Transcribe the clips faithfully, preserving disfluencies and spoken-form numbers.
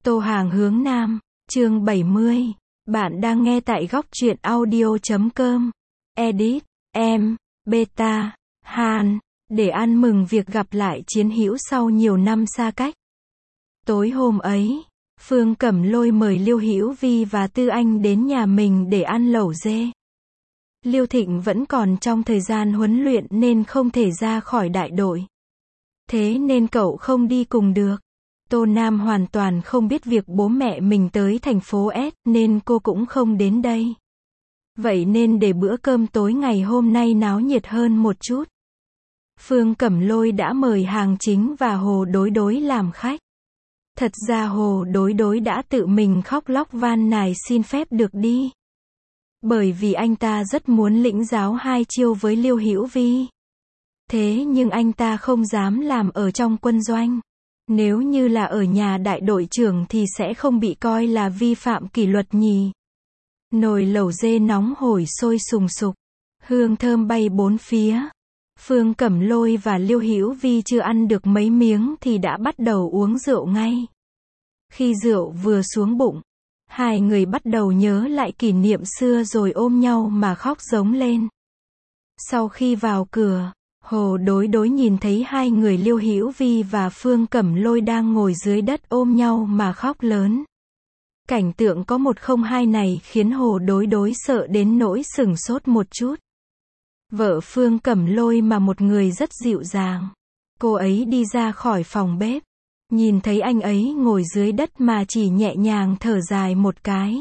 Tô Hàng hướng Nam, chương bảy mươi. Bạn đang nghe tại góc truyện audio chấm com. Edit, em, Beta, Han, để ăn mừng việc gặp lại chiến hữu sau nhiều năm xa cách. Tối hôm ấy, Phương Cẩm Lôi mời Liêu Hữu Vi và Tư Anh đến nhà mình để ăn lẩu dê. Liêu Thịnh vẫn còn trong thời gian huấn luyện nên không thể ra khỏi đại đội. Thế nên cậu không đi cùng được. Tô Nam hoàn toàn không biết việc bố mẹ mình tới thành phố S nên cô cũng không đến đây. Vậy nên để bữa cơm tối ngày hôm nay náo nhiệt hơn một chút, Phương Cẩm Lôi đã mời Hàng Chính và Hồ Đối Đối làm khách. Thật ra Hồ Đối Đối đã tự mình khóc lóc van nài xin phép được đi. Bởi vì anh ta rất muốn lĩnh giáo hai chiêu với Liêu Hữu Vi. Thế nhưng anh ta không dám làm ở trong quân doanh. Nếu như là ở nhà đại đội trưởng thì sẽ không bị coi là vi phạm kỷ luật nhỉ. Nồi lẩu dê nóng hổi sôi sùng sục, hương thơm bay bốn phía. Phương Cẩm Lôi và Liêu Hữu Vi chưa ăn được mấy miếng thì đã bắt đầu uống rượu ngay. Khi rượu vừa xuống bụng, hai người bắt đầu nhớ lại kỷ niệm xưa rồi ôm nhau mà khóc rống lên. Sau khi vào cửa, Hồ Đối Đối nhìn thấy hai người Liêu Hữu Vi và Phương Cẩm Lôi đang ngồi dưới đất ôm nhau mà khóc lớn. Cảnh tượng có một không hai này khiến Hồ Đối Đối sợ đến nỗi sửng sốt một chút. Vợ Phương Cẩm Lôi mà một người rất dịu dàng. Cô ấy đi ra khỏi phòng bếp, nhìn thấy anh ấy ngồi dưới đất mà chỉ nhẹ nhàng thở dài một cái.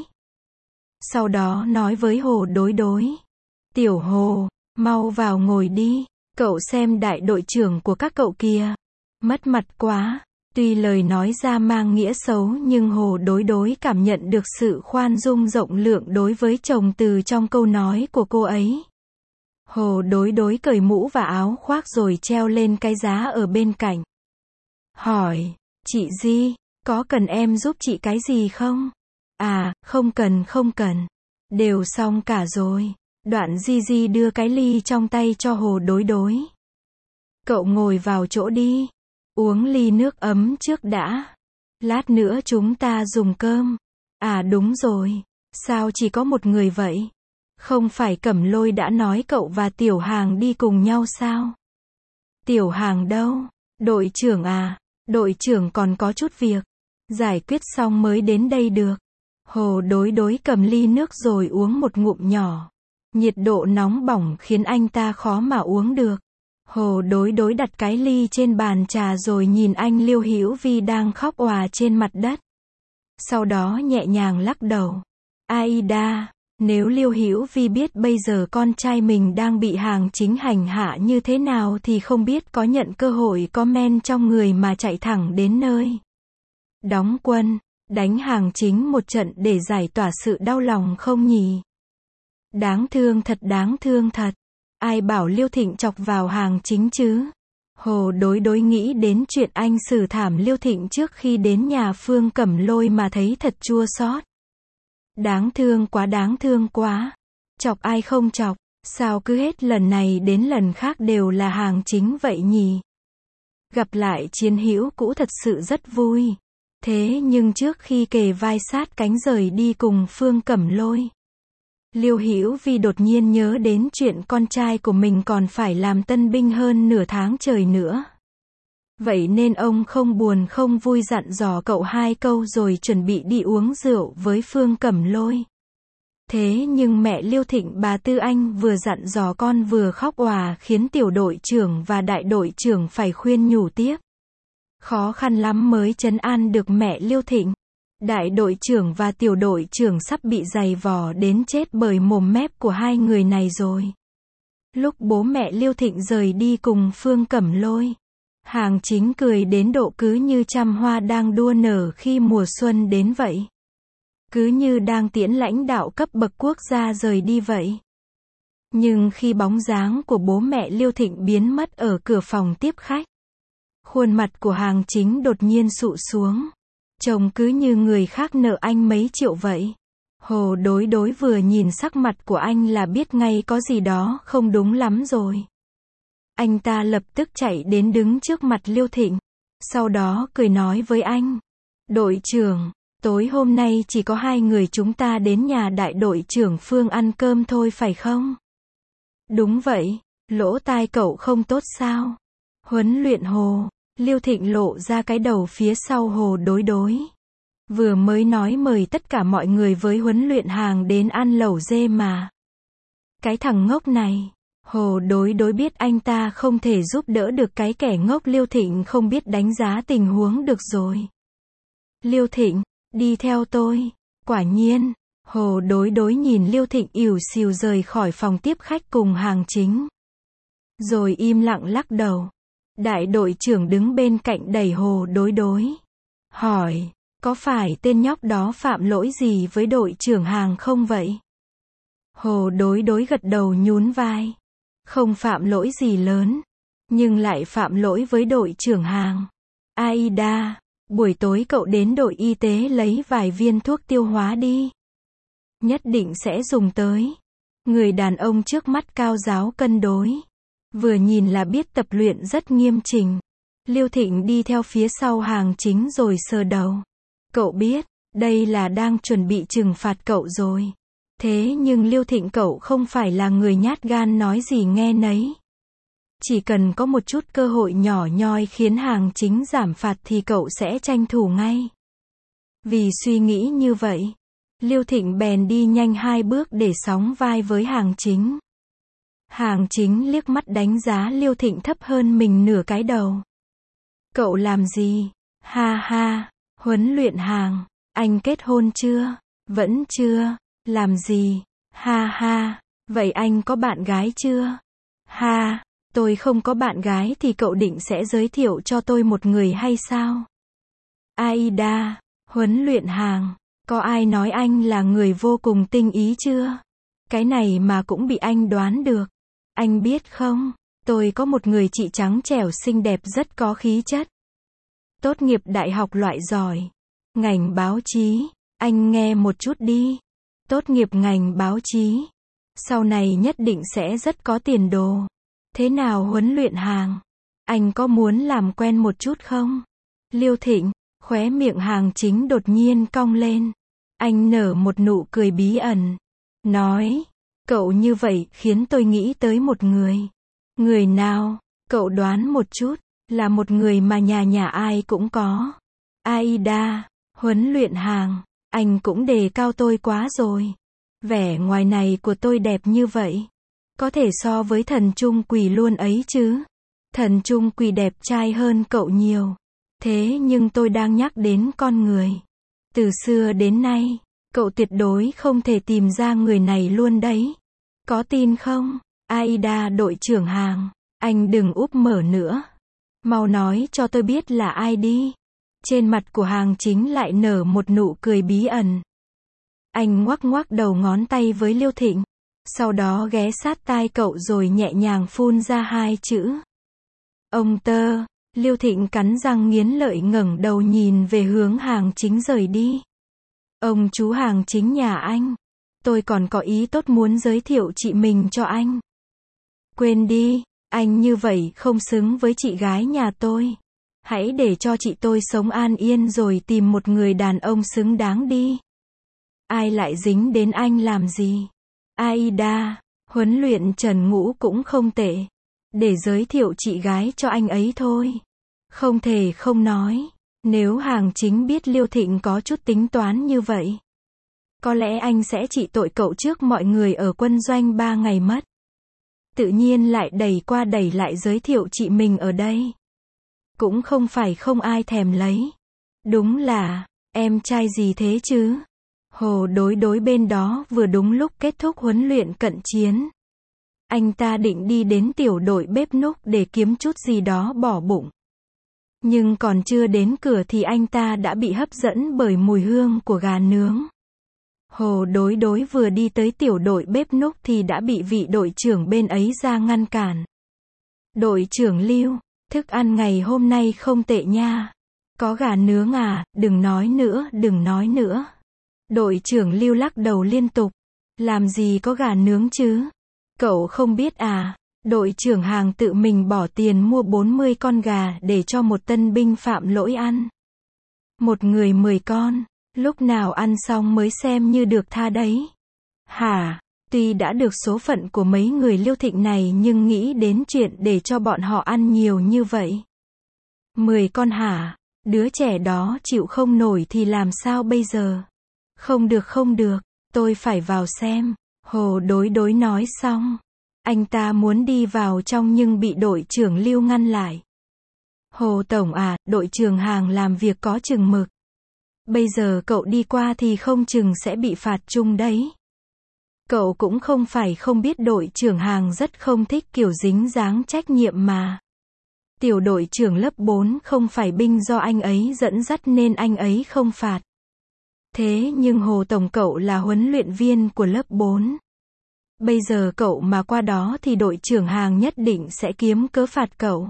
Sau đó nói với Hồ Đối Đối: "Tiểu Hồ, mau vào ngồi đi. Cậu xem đại đội trưởng của các cậu kìa. Mất mặt quá." Tuy lời nói ra mang nghĩa xấu nhưng Hồ Đối Đối cảm nhận được sự khoan dung rộng lượng đối với chồng từ trong câu nói của cô ấy. Hồ Đối Đối cởi mũ và áo khoác rồi treo lên cái giá ở bên cạnh. Hỏi: "Chị Di, có cần em giúp chị cái gì không?" "À, không cần không cần. Đều xong cả rồi." Đoạn Di Di đưa cái ly trong tay cho Hồ Đối Đối. "Cậu ngồi vào chỗ đi. Uống ly nước ấm trước đã. Lát nữa chúng ta dùng cơm." "À đúng rồi. Sao chỉ có một người vậy? Không phải Cẩm Lôi đã nói cậu và Tiểu Hàng đi cùng nhau sao?" "Tiểu Hàng đâu? Đội trưởng à? Đội trưởng còn có chút việc. Giải quyết xong mới đến đây được." Hồ Đối Đối cầm ly nước rồi uống một ngụm nhỏ. Nhiệt độ nóng bỏng khiến anh ta khó mà uống được. Hồ Đối Đối đặt cái ly trên bàn trà rồi nhìn anh Liêu Hữu Vi đang khóc òa trên mặt đất. Sau đó nhẹ nhàng lắc đầu. "Aida, nếu Liêu Hữu Vi biết bây giờ con trai mình đang bị Hàng Chính hành hạ như thế nào thì không biết có nhận cơ hội có men trong người mà chạy thẳng đến nơi đóng quân, đánh Hàng Chính một trận để giải tỏa sự đau lòng không nhỉ? Đáng thương thật, đáng thương thật. Ai bảo Liêu Thịnh chọc vào Hàng Chính chứ?" Hồ Đối Đối nghĩ đến chuyện anh xử thảm Liêu Thịnh trước khi đến nhà Phương Cẩm Lôi mà thấy thật chua xót. Đáng thương quá, đáng thương quá. Chọc ai không chọc, sao cứ hết lần này đến lần khác đều là Hàng Chính vậy nhỉ? Gặp lại chiến hữu cũ thật sự rất vui. Thế nhưng trước khi kề vai sát cánh rời đi cùng Phương Cẩm Lôi, Liêu Hữu Vi đột nhiên nhớ đến chuyện con trai của mình còn phải làm tân binh hơn nửa tháng trời nữa. Vậy nên ông không buồn không vui dặn dò cậu hai câu rồi chuẩn bị đi uống rượu với Phương Cẩm Lôi. Thế nhưng mẹ Liêu Thịnh bà Tư Anh vừa dặn dò con vừa khóc òa khiến tiểu đội trưởng và đại đội trưởng phải khuyên nhủ tiếp. Khó khăn lắm mới trấn an được mẹ Liêu Thịnh. Đại đội trưởng và tiểu đội trưởng sắp bị giày vò đến chết bởi mồm mép của hai người này rồi. Lúc bố mẹ Liêu Thịnh rời đi cùng Phương Cẩm Lôi, Hàng Chính cười đến độ cứ như trăm hoa đang đua nở khi mùa xuân đến vậy. Cứ như đang tiễn lãnh đạo cấp bậc quốc gia rời đi vậy. Nhưng khi bóng dáng của bố mẹ Liêu Thịnh biến mất ở cửa phòng tiếp khách, khuôn mặt của Hàng Chính đột nhiên sụ xuống. Trông cứ như người khác nợ anh mấy triệu vậy. Hồ Đối Đối vừa nhìn sắc mặt của anh là biết ngay có gì đó không đúng lắm rồi. Anh ta lập tức chạy đến đứng trước mặt Liêu Thịnh. Sau đó cười nói với anh: Đội trưởng, tối hôm nay chỉ có hai người chúng ta đến nhà đại đội trưởng Phương ăn cơm thôi phải không? Đúng vậy, lỗ tai cậu không tốt sao? Huấn luyện Hồ, Liêu Thịnh lộ ra cái đầu phía sau Hồ Đối Đối. Vừa mới nói mời tất cả mọi người với huấn luyện hàng đến ăn lẩu dê mà. Cái thằng ngốc này, Hồ Đối Đối biết anh ta không thể giúp đỡ được cái kẻ ngốc Liêu Thịnh không biết đánh giá tình huống được rồi. Liêu Thịnh, đi theo tôi. Quả nhiên, Hồ Đối Đối nhìn Liêu Thịnh ỉu xìu rời khỏi phòng tiếp khách cùng hàng chính. Rồi im lặng lắc đầu. Đại đội trưởng đứng bên cạnh đẩy Hồ Đối Đối. Hỏi, có phải tên nhóc đó phạm lỗi gì với đội trưởng hàng không vậy? Hồ Đối Đối gật đầu nhún vai. Không phạm lỗi gì lớn, nhưng lại phạm lỗi với đội trưởng hàng. Aida, buổi tối cậu đến đội y tế lấy vài viên thuốc tiêu hóa đi. Nhất định sẽ dùng tới. Người đàn ông trước mắt cao ráo cân đối. Vừa nhìn là biết tập luyện rất nghiêm chỉnh. Liêu Thịnh đi theo phía sau hàng chính rồi sờ đầu. Cậu biết, đây là đang chuẩn bị trừng phạt cậu rồi. Thế nhưng Liêu Thịnh cậu không phải là người nhát gan nói gì nghe nấy. Chỉ cần có một chút cơ hội nhỏ nhoi khiến hàng chính giảm phạt thì cậu sẽ tranh thủ ngay. Vì suy nghĩ như vậy, Liêu Thịnh bèn đi nhanh hai bước để sóng vai với hàng chính. Hàng chính liếc mắt đánh giá Liêu Thịnh thấp hơn mình nửa cái đầu. Cậu làm gì? Ha ha, huấn luyện hàng, anh kết hôn chưa? Vẫn chưa. Làm gì? Ha ha, vậy anh có bạn gái chưa? Ha, tôi không có bạn gái thì cậu định sẽ giới thiệu cho tôi một người hay sao? Aida, huấn luyện hàng, có ai nói anh là người vô cùng tinh ý chưa? Cái này mà cũng bị anh đoán được. Anh biết không, tôi có một người chị trắng trẻo xinh đẹp rất có khí chất. Tốt nghiệp đại học loại giỏi. Ngành báo chí, anh nghe một chút đi. Tốt nghiệp ngành báo chí. Sau này nhất định sẽ rất có tiền đồ. Thế nào huấn luyện hàng? Anh có muốn làm quen một chút không? Liêu Thịnh, khóe miệng hàng chính đột nhiên cong lên. Anh nở một nụ cười bí ẩn. Nói, cậu như vậy khiến tôi nghĩ tới một người. Người nào? Cậu đoán một chút, là một người mà nhà nhà ai cũng có. Aida, huấn luyện hàng. Anh cũng đề cao tôi quá rồi. Vẻ ngoài này của tôi đẹp như vậy. Có thể so với thần Trung Quỳ luôn ấy chứ. Thần Trung Quỳ đẹp trai hơn cậu nhiều. Thế nhưng tôi đang nhắc đến con người. Từ xưa đến nay, cậu tuyệt đối không thể tìm ra người này luôn đấy. Có tin không? Aida đội trưởng hàng. Anh đừng úp mở nữa. Mau nói cho tôi biết là ai đi. Trên mặt của hàng chính lại nở một nụ cười bí ẩn. Anh ngoắc ngoắc đầu ngón tay với Liêu Thịnh. Sau đó ghé sát tai cậu rồi nhẹ nhàng phun ra hai chữ. Ông tơ. Liêu Thịnh cắn răng nghiến lợi ngẩng đầu nhìn về hướng hàng chính rời đi. Ông chú hàng chính nhà anh. Tôi còn có ý tốt muốn giới thiệu chị mình cho anh. Quên đi, anh như vậy không xứng với chị gái nhà tôi. Hãy để cho chị tôi sống an yên rồi tìm một người đàn ông xứng đáng đi. Ai lại dính đến anh làm gì? Aida, huấn luyện Trần Ngũ cũng không tệ. Để giới thiệu chị gái cho anh ấy thôi. Không thể không nói. Nếu hàng chính biết Liêu Thịnh có chút tính toán như vậy, có lẽ anh sẽ trị tội cậu trước mọi người ở quân doanh ba ngày mất. Tự nhiên lại đẩy qua đẩy lại giới thiệu chị mình ở đây. Cũng không phải không ai thèm lấy. Đúng là, em trai gì thế chứ? Hồ Đối Đối bên đó vừa đúng lúc kết thúc huấn luyện cận chiến. Anh ta định đi đến tiểu đội bếp núc để kiếm chút gì đó bỏ bụng. Nhưng còn chưa đến cửa thì anh ta đã bị hấp dẫn bởi mùi hương của gà nướng. Hồ Đối Đối vừa đi tới tiểu đội bếp núc thì đã bị vị đội trưởng bên ấy ra ngăn cản. Đội trưởng Lưu, thức ăn ngày hôm nay không tệ nha. Có gà nướng à, đừng nói nữa, đừng nói nữa. Đội trưởng Lưu lắc đầu liên tục. Làm gì có gà nướng chứ? Cậu không biết à? Đội trưởng hàng tự mình bỏ tiền mua bốn mươi con gà để cho một tân binh phạm lỗi ăn. Một người mười con, lúc nào ăn xong mới xem như được tha đấy. Hả? Tuy đã được số phận của mấy người Liêu Thịnh này nhưng nghĩ đến chuyện để cho bọn họ ăn nhiều như vậy. Mười con hả? Đứa trẻ đó chịu không nổi thì làm sao bây giờ? Không được không được, tôi phải vào xem. Hồ Đối Đối nói xong. Anh ta muốn đi vào trong nhưng bị đội trưởng Lưu ngăn lại. Hồ Tổng à, đội trưởng Hàng làm việc có chừng mực. Bây giờ cậu đi qua thì không chừng sẽ bị phạt chung đấy. Cậu cũng không phải không biết đội trưởng Hàng rất không thích kiểu dính dáng trách nhiệm mà. Tiểu đội trưởng lớp bốn không phải binh do anh ấy dẫn dắt nên anh ấy không phạt. Thế nhưng Hồ Tổng cậu là huấn luyện viên của lớp bốn. Bây giờ cậu mà qua đó thì đội trưởng Hàng nhất định sẽ kiếm cớ phạt cậu.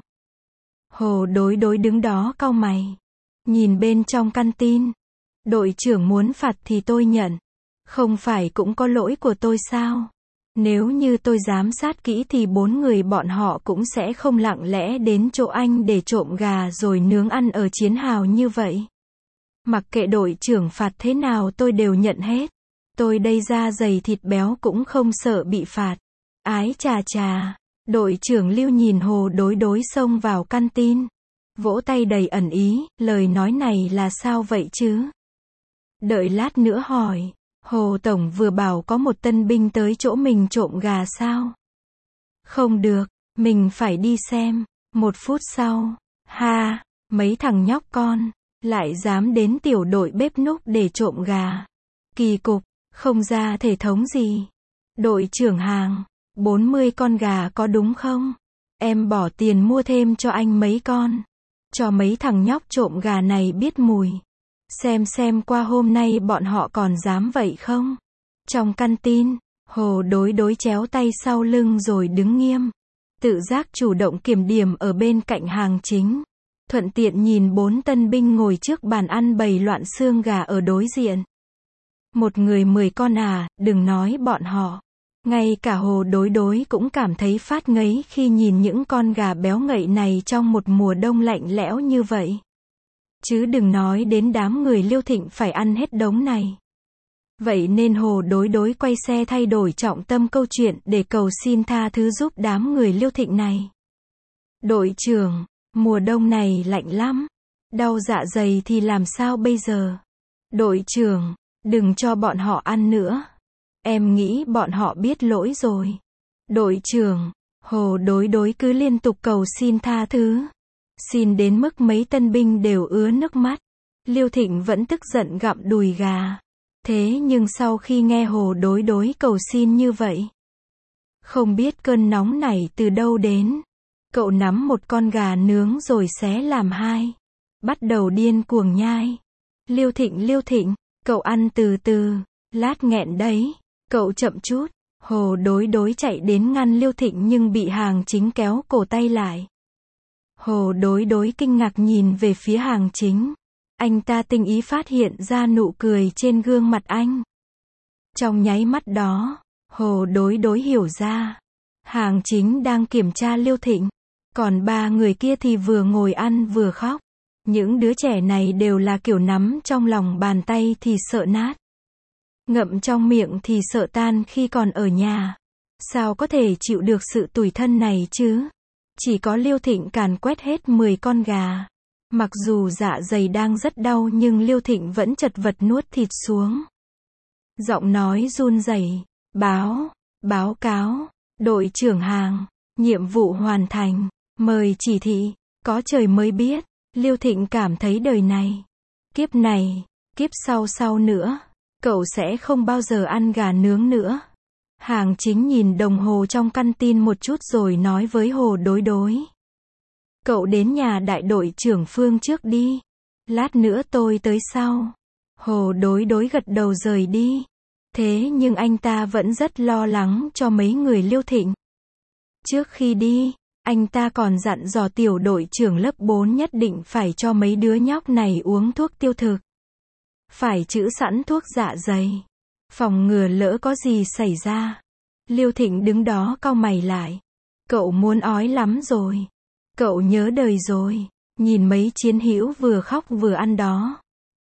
Hồ Đối Đối đứng đó cau mày. Nhìn bên trong căn tin. Đội trưởng muốn phạt thì tôi nhận. Không phải cũng có lỗi của tôi sao? Nếu như tôi giám sát kỹ thì bốn người bọn họ cũng sẽ không lặng lẽ đến chỗ anh để trộm gà rồi nướng ăn ở chiến hào như vậy. Mặc kệ đội trưởng phạt thế nào tôi đều nhận hết. Tôi đây da dày thịt béo cũng không sợ bị phạt. Ái chà chà. Đội trưởng Lưu nhìn Hồ Đối Đối xông vào căn tin. Vỗ tay đầy ẩn ý, lời nói này là sao vậy chứ? Đợi lát nữa hỏi. Hồ Tổng vừa bảo có một tân binh tới chỗ mình trộm gà sao? Không được, mình phải đi xem. Một phút sau. Ha, mấy thằng nhóc con. Lại dám đến tiểu đội bếp núc để trộm gà. Kỳ cục, không ra thể thống gì. Đội trưởng Hàng, bốn mươi con gà có đúng không? Em bỏ tiền mua thêm cho anh mấy con. Cho mấy thằng nhóc trộm gà này biết mùi. Xem xem qua hôm nay bọn họ còn dám vậy không? Trong căn tin, Hồ Đối Đối chéo tay sau lưng rồi đứng nghiêm. Tự giác chủ động kiểm điểm ở bên cạnh Hàng Chính. Thuận tiện nhìn bốn tân binh ngồi trước bàn ăn bày loạn xương gà ở đối diện. Một người mười con à, đừng nói bọn họ. Ngay cả Hồ Đối Đối cũng cảm thấy phát ngấy khi nhìn những con gà béo ngậy này trong một mùa đông lạnh lẽo như vậy. Chứ đừng nói đến đám người Liêu Thịnh phải ăn hết đống này. Vậy nên Hồ Đối Đối quay xe thay đổi trọng tâm câu chuyện để cầu xin tha thứ giúp đám người Liêu Thịnh này. Đội trưởng, mùa đông này lạnh lắm. Đau dạ dày thì làm sao bây giờ? Đội trưởng, đừng cho bọn họ ăn nữa. Em nghĩ bọn họ biết lỗi rồi. Đội trưởng, Hồ Đối Đối cứ liên tục cầu xin tha thứ. Xin đến mức mấy tân binh đều ứa nước mắt. Liêu Thịnh vẫn tức giận gặm đùi gà. Thế nhưng sau khi nghe Hồ Đối Đối cầu xin như vậy, không biết cơn nóng này từ đâu đến. Cậu nắm một con gà nướng rồi xé làm hai. Bắt đầu điên cuồng nhai. Liêu Thịnh Liêu Thịnh, cậu ăn từ từ. Lát nghẹn đấy. Cậu chậm chút. Hồ Đối Đối chạy đến ngăn Liêu Thịnh nhưng bị Hàng Chính kéo cổ tay lại. Hồ Đối Đối kinh ngạc nhìn về phía Hàng Chính. Anh ta tinh ý phát hiện ra nụ cười trên gương mặt anh. Trong nháy mắt đó, Hồ Đối Đối hiểu ra. Hàng Chính đang kiểm tra Liêu Thịnh. Còn ba người kia thì vừa ngồi ăn vừa khóc. Những đứa trẻ này đều là kiểu nắm trong lòng bàn tay thì sợ nát. Ngậm trong miệng thì sợ tan khi còn ở nhà. Sao có thể chịu được sự tủi thân này chứ? Chỉ có Liêu Thịnh càn quét hết mười con gà. Mặc dù dạ dày đang rất đau nhưng Liêu Thịnh vẫn chật vật nuốt thịt xuống. Giọng nói run rẩy, báo, báo cáo, đội trưởng Hàng, nhiệm vụ hoàn thành, mời chỉ thị, có trời mới biết, Liêu Thịnh cảm thấy đời này, kiếp này, kiếp sau sau nữa, cậu sẽ không bao giờ ăn gà nướng nữa. Hàng Chính nhìn đồng hồ trong căn tin một chút rồi nói với Hồ Đối Đối. Cậu đến nhà đại đội trưởng Phương trước đi. Lát nữa tôi tới sau. Hồ Đối Đối gật đầu rời đi. Thế nhưng anh ta vẫn rất lo lắng cho mấy người Liêu Thịnh. Trước khi đi, anh ta còn dặn dò tiểu đội trưởng lớp bốn nhất định phải cho mấy đứa nhóc này uống thuốc tiêu thực. Phải trữ sẵn thuốc dạ dày. Phòng ngừa lỡ có gì xảy ra. Liêu Thịnh đứng đó cau mày lại. Cậu muốn ói lắm rồi. Cậu nhớ đời rồi. Nhìn mấy chiến hữu vừa khóc vừa ăn đó.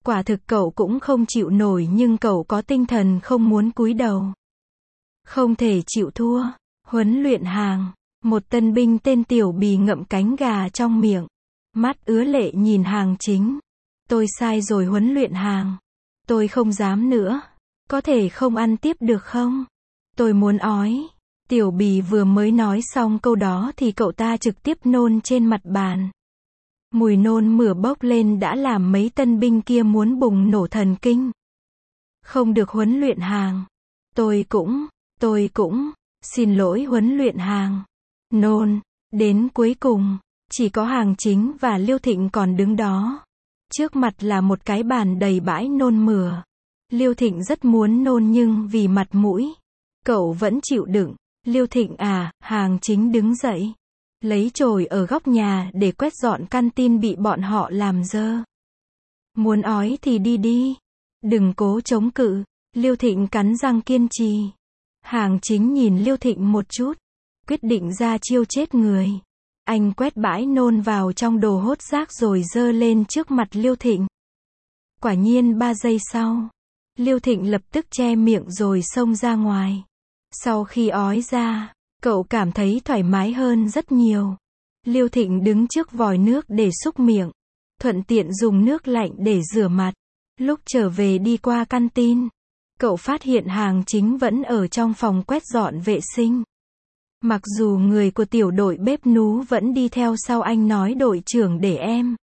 Quả thực cậu cũng không chịu nổi nhưng cậu có tinh thần không muốn cúi đầu. Không thể chịu thua. Huấn luyện hàng. Một tân binh tên Tiểu Bì ngậm cánh gà trong miệng. Mắt ứa lệ nhìn Hàng Chính. Tôi sai rồi huấn luyện hàng. Tôi không dám nữa. Có thể không ăn tiếp được không? Tôi muốn ói. Tiểu Bì vừa mới nói xong câu đó thì cậu ta trực tiếp nôn trên mặt bàn. Mùi nôn mửa bốc lên đã làm mấy tân binh kia muốn bùng nổ thần kinh. Không được huấn luyện hàng. Tôi cũng, tôi cũng, xin lỗi huấn luyện hàng. Nôn. Đến cuối cùng, chỉ có Hàng Chính và Liêu Thịnh còn đứng đó. Trước mặt là một cái bàn đầy bãi nôn mửa. Liêu Thịnh rất muốn nôn nhưng vì mặt mũi, cậu vẫn chịu đựng. Liêu Thịnh à, Hàng Chính đứng dậy. Lấy chổi ở góc nhà để quét dọn căn tin bị bọn họ làm dơ. Muốn ói thì đi đi. Đừng cố chống cự. Liêu Thịnh cắn răng kiên trì. Hàng Chính nhìn Liêu Thịnh một chút. Quyết định ra chiêu chết người. Anh quét bãi nôn vào trong đồ hốt rác rồi dơ lên trước mặt Liêu Thịnh. Quả nhiên ba giây sau, Liêu Thịnh lập tức che miệng rồi xông ra ngoài. Sau khi ói ra, cậu cảm thấy thoải mái hơn rất nhiều. Liêu Thịnh đứng trước vòi nước để súc miệng, thuận tiện dùng nước lạnh để rửa mặt. Lúc trở về đi qua căn tin, cậu phát hiện Hàng Chính vẫn ở trong phòng quét dọn vệ sinh. Mặc dù người của tiểu đội bếp nú vẫn đi theo sau anh nói đội trưởng để em.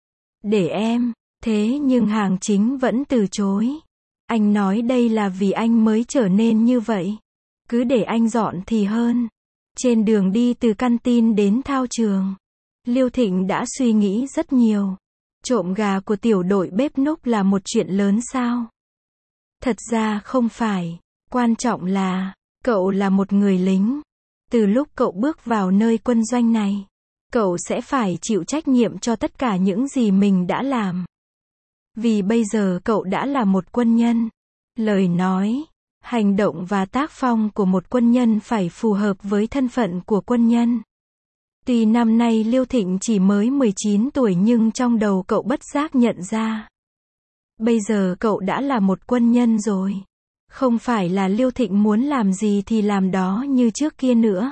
Để em, thế nhưng Hàng Chính vẫn từ chối. Anh nói đây là vì anh mới trở nên như vậy. Cứ để anh dọn thì hơn. Trên đường đi từ căn tin đến thao trường, Liêu Thịnh đã suy nghĩ rất nhiều. Trộm gà của tiểu đội bếp núc là một chuyện lớn sao? Thật ra không phải. Quan trọng là, cậu là một người lính. Từ lúc cậu bước vào nơi quân doanh này, cậu sẽ phải chịu trách nhiệm cho tất cả những gì mình đã làm. Vì bây giờ cậu đã là một quân nhân. Lời nói, hành động và tác phong của một quân nhân phải phù hợp với thân phận của quân nhân. Tuy năm nay Liêu Thịnh chỉ mới mười chín tuổi nhưng trong đầu cậu bất giác nhận ra. Bây giờ cậu đã là một quân nhân rồi. Không phải là Liêu Thịnh muốn làm gì thì làm đó như trước kia nữa.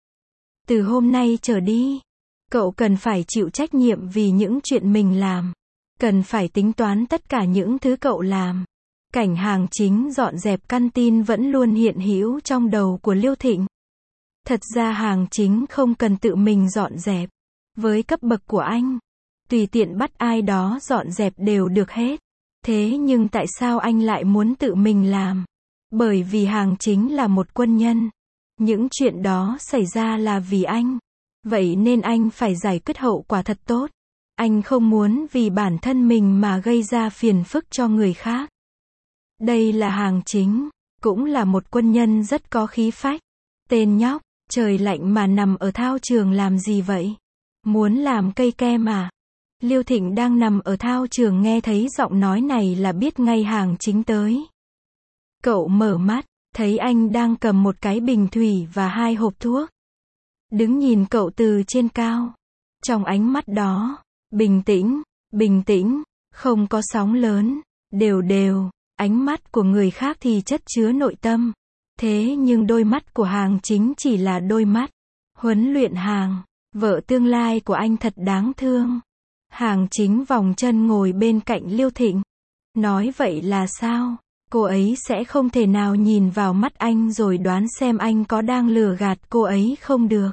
Từ hôm nay trở đi, cậu cần phải chịu trách nhiệm vì những chuyện mình làm. Cần phải tính toán tất cả những thứ cậu làm. Cảnh Hàng Chính dọn dẹp căn tin vẫn luôn hiện hữu trong đầu của Liêu Thịnh. Thật ra Hàng Chính không cần tự mình dọn dẹp. Với cấp bậc của anh, tùy tiện bắt ai đó dọn dẹp đều được hết. Thế nhưng tại sao anh lại muốn tự mình làm? Bởi vì Hàng Chính là một quân nhân. Những chuyện đó xảy ra là vì anh. Vậy nên anh phải giải quyết hậu quả thật tốt. Anh không muốn vì bản thân mình mà gây ra phiền phức cho người khác. Đây là Hàng Chính, cũng là một quân nhân rất có khí phách. Tên nhóc, trời lạnh mà nằm ở thao trường làm gì vậy? Muốn làm cây kem à? Liêu Thịnh đang nằm ở thao trường nghe thấy giọng nói này là biết ngay Hàng Chính tới. Cậu mở mắt, thấy anh đang cầm một cái bình thủy và hai hộp thuốc. Đứng nhìn cậu từ trên cao. Trong ánh mắt đó, bình tĩnh, bình tĩnh, không có sóng lớn, đều đều. Ánh mắt của người khác thì chất chứa nội tâm. Thế nhưng đôi mắt của Hàng Chính chỉ là đôi mắt. Huấn luyện Hàng, vợ tương lai của anh thật đáng thương. Hàng Chính vòng chân ngồi bên cạnh Liêu Thịnh. Nói vậy là sao? Cô ấy sẽ không thể nào nhìn vào mắt anh rồi đoán xem anh có đang lừa gạt cô ấy không được.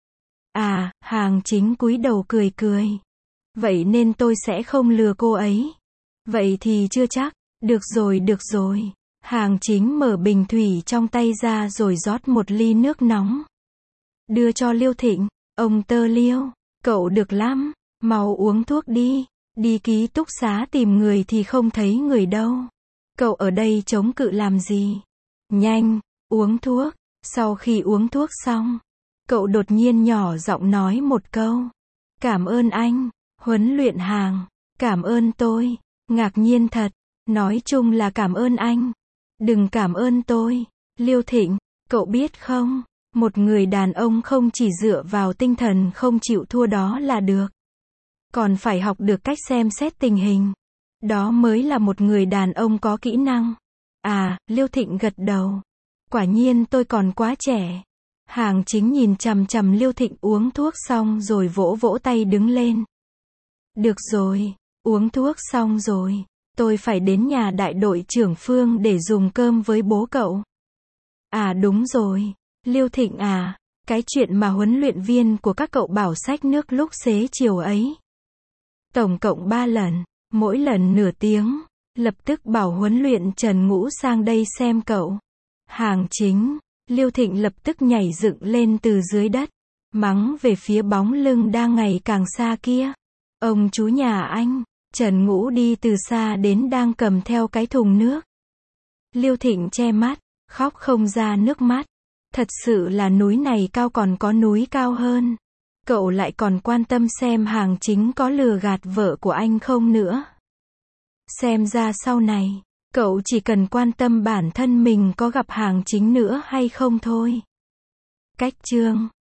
À, Hàng Chính cúi đầu cười cười. Vậy nên tôi sẽ không lừa cô ấy. Vậy thì chưa chắc. Được rồi, được rồi. Hàng Chính mở bình thủy trong tay ra rồi rót một ly nước nóng. Đưa cho Liêu Thịnh. Ông Tơ Liêu, cậu được lắm. Mau uống thuốc đi. Đi ký túc xá tìm người thì không thấy người đâu. Cậu ở đây chống cự làm gì? Nhanh, uống thuốc. Sau khi uống thuốc xong, cậu đột nhiên nhỏ giọng nói một câu. Cảm ơn anh, huấn luyện Hàng. Cảm ơn tôi. Ngạc nhiên thật. Nói chung là cảm ơn anh. Đừng cảm ơn tôi. Liêu Thịnh, cậu biết không? Một người đàn ông không chỉ dựa vào tinh thần không chịu thua đó là được. Còn phải học được cách xem xét tình hình. Đó mới là một người đàn ông có kỹ năng. À, Liêu Thịnh gật đầu. Quả nhiên tôi còn quá trẻ. Hàng Chính nhìn chằm chằm Liêu Thịnh uống thuốc xong rồi vỗ vỗ tay đứng lên. Được rồi, uống thuốc xong rồi. Tôi phải đến nhà đại đội trưởng Phương để dùng cơm với bố cậu. À đúng rồi, Liêu Thịnh à, cái chuyện mà huấn luyện viên của các cậu bảo xách nước lúc xế chiều ấy. Tổng cộng ba lần, mỗi lần nửa tiếng, lập tức bảo huấn luyện Trần Ngũ sang đây xem cậu. Hàng Chính, Liêu Thịnh lập tức nhảy dựng lên từ dưới đất, mắng về phía bóng lưng đang ngày càng xa kia. Ông chú nhà anh, Trần Ngũ đi từ xa đến đang cầm theo cái thùng nước. Liêu Thịnh che mắt, khóc không ra nước mắt. Thật sự là núi này cao còn có núi cao hơn. Cậu lại còn quan tâm xem Hàng Chính có lừa gạt vợ của anh không nữa. Xem ra sau này, cậu chỉ cần quan tâm bản thân mình có gặp Hàng Chính nữa hay không thôi. Cách chương